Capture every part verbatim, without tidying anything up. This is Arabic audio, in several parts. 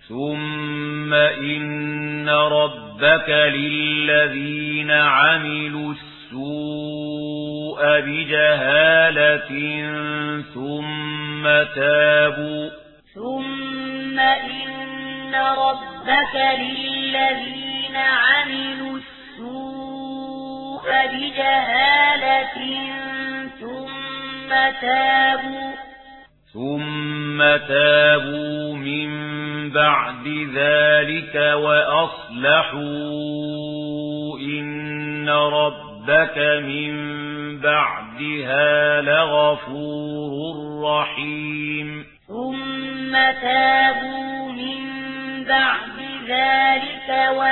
ثم إن ربك للذين عملوا السوء بجهالة ثم تابوا ثم إن ربك للذين عملوا السوء بجهالة ثم تابوا ثم تابوا من بعد ذلك وأصلحوا إن ربك من بعدها لغفور رحيم ثم تابوا من بعد ذلك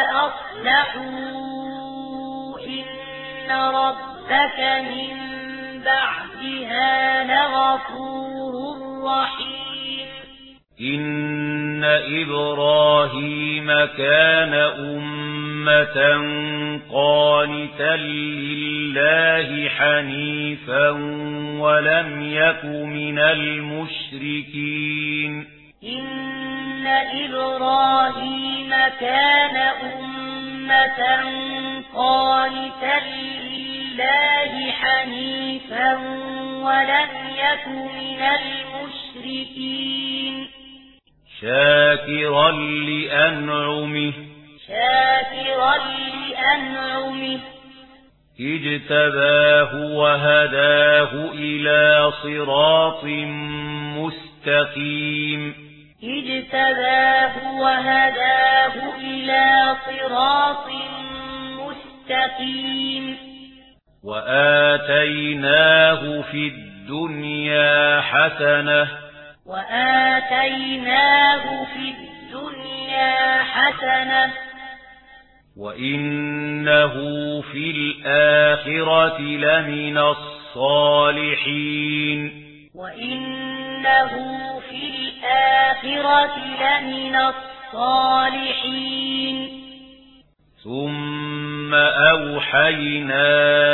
وأصلحوا إن ربك من بعدها لغفور رحيم إن إبراهيم كان أمة قانتا لله حنيفا ولم يك من المشركين إن إبراهيم كان أمة قانتا لله حنيفا ولم يك من المشركين شاكرا لأنعمه شاكرا لأنعمه اجتباه وهداه إلى صراط مستقيم اجتباه وهداه إلى صراط مستقيم وآتيناه في الدنيا حسنة وآتيناه في الدنيا حسنة وإنه في الآخرة لمن الصالحين وإنه في الآخرة لمن الصالحين ثم أوحينا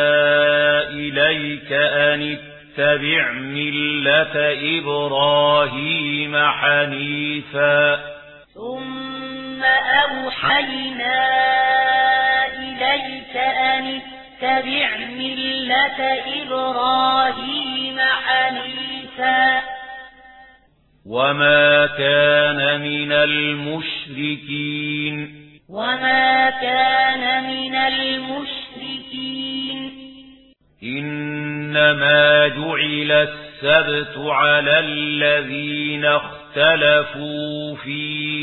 إليك أن اتبع ملة إبراهيم حنيفا ثم أوحينا إليك أن اتبع ملة إبراهيم حنيفا وما كان من المشركين وما كان من المشركين إنما جعل السبت على الذين اختلفوا فيه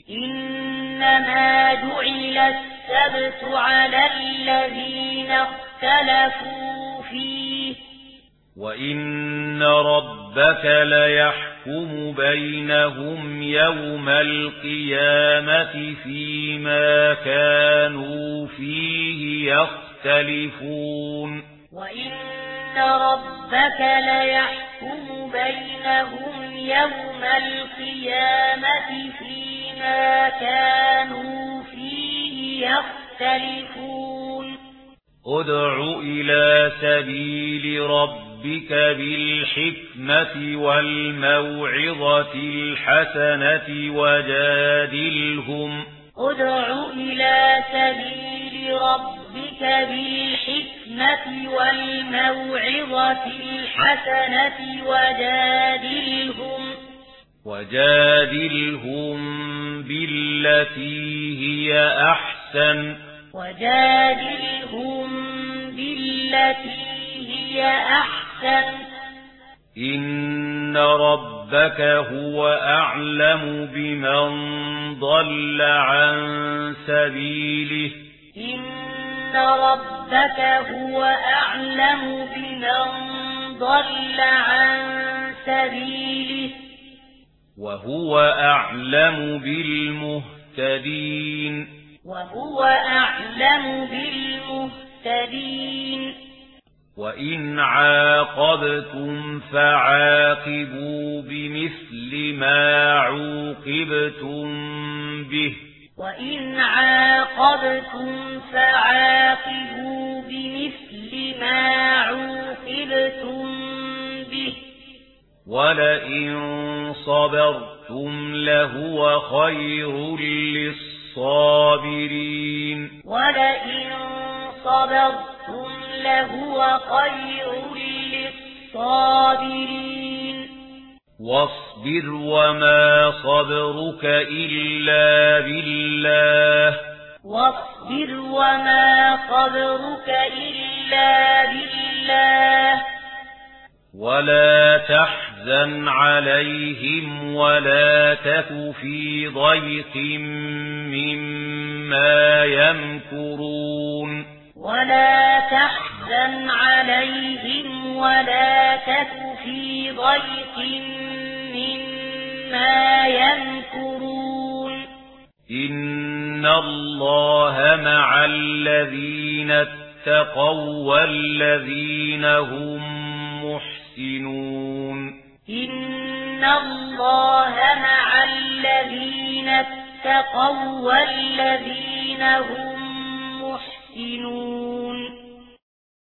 إنما جعل السبت على الذين اختلفوا فيه وإن ربك ليحكم بينهم يوم القيامة فيما كانوا فيه يختلفون وإن ربك ليحكم بينهم يوم القيامة فيما كانوا فيه يختلفون ادع إلى سبيل ربك بالحكمة والموعظة الحسنة وجادلهم ادع إلى سبيل ربك بالحكمة والموعظة الحسنة وجادلهم وجادلهم بالتي هي أحسن وجادلهم بالتي هي أحسن إن ربك هو أعلم بمن ضل عن سبيله إن ربك هو أعلم بمن ضل عن سبيله وهو أعلم بالمهتدين وهو أعلم بالمهتدين وإن عاقبتم فعاقبوا بمثل ما عوقبتم به وإن عاقبتم فعاقبوا بمثل ما عوقبتم به ولئن صبرتم لهو خير للصابرين ولئن صبرتم لهو خير للصابرين واصبر وما صبرك إلا بالله واصبر وما صبرك إلا بالله ولا تحزن عليهم ولا تك في ضيق مما يمكرون ولا تحزن عليهم ولا تك في ضيق مما يمكرون إن الله مع الذين اتقوا والذين هم محسنون إن الله مع الذين اتقوا والذين هم محسنون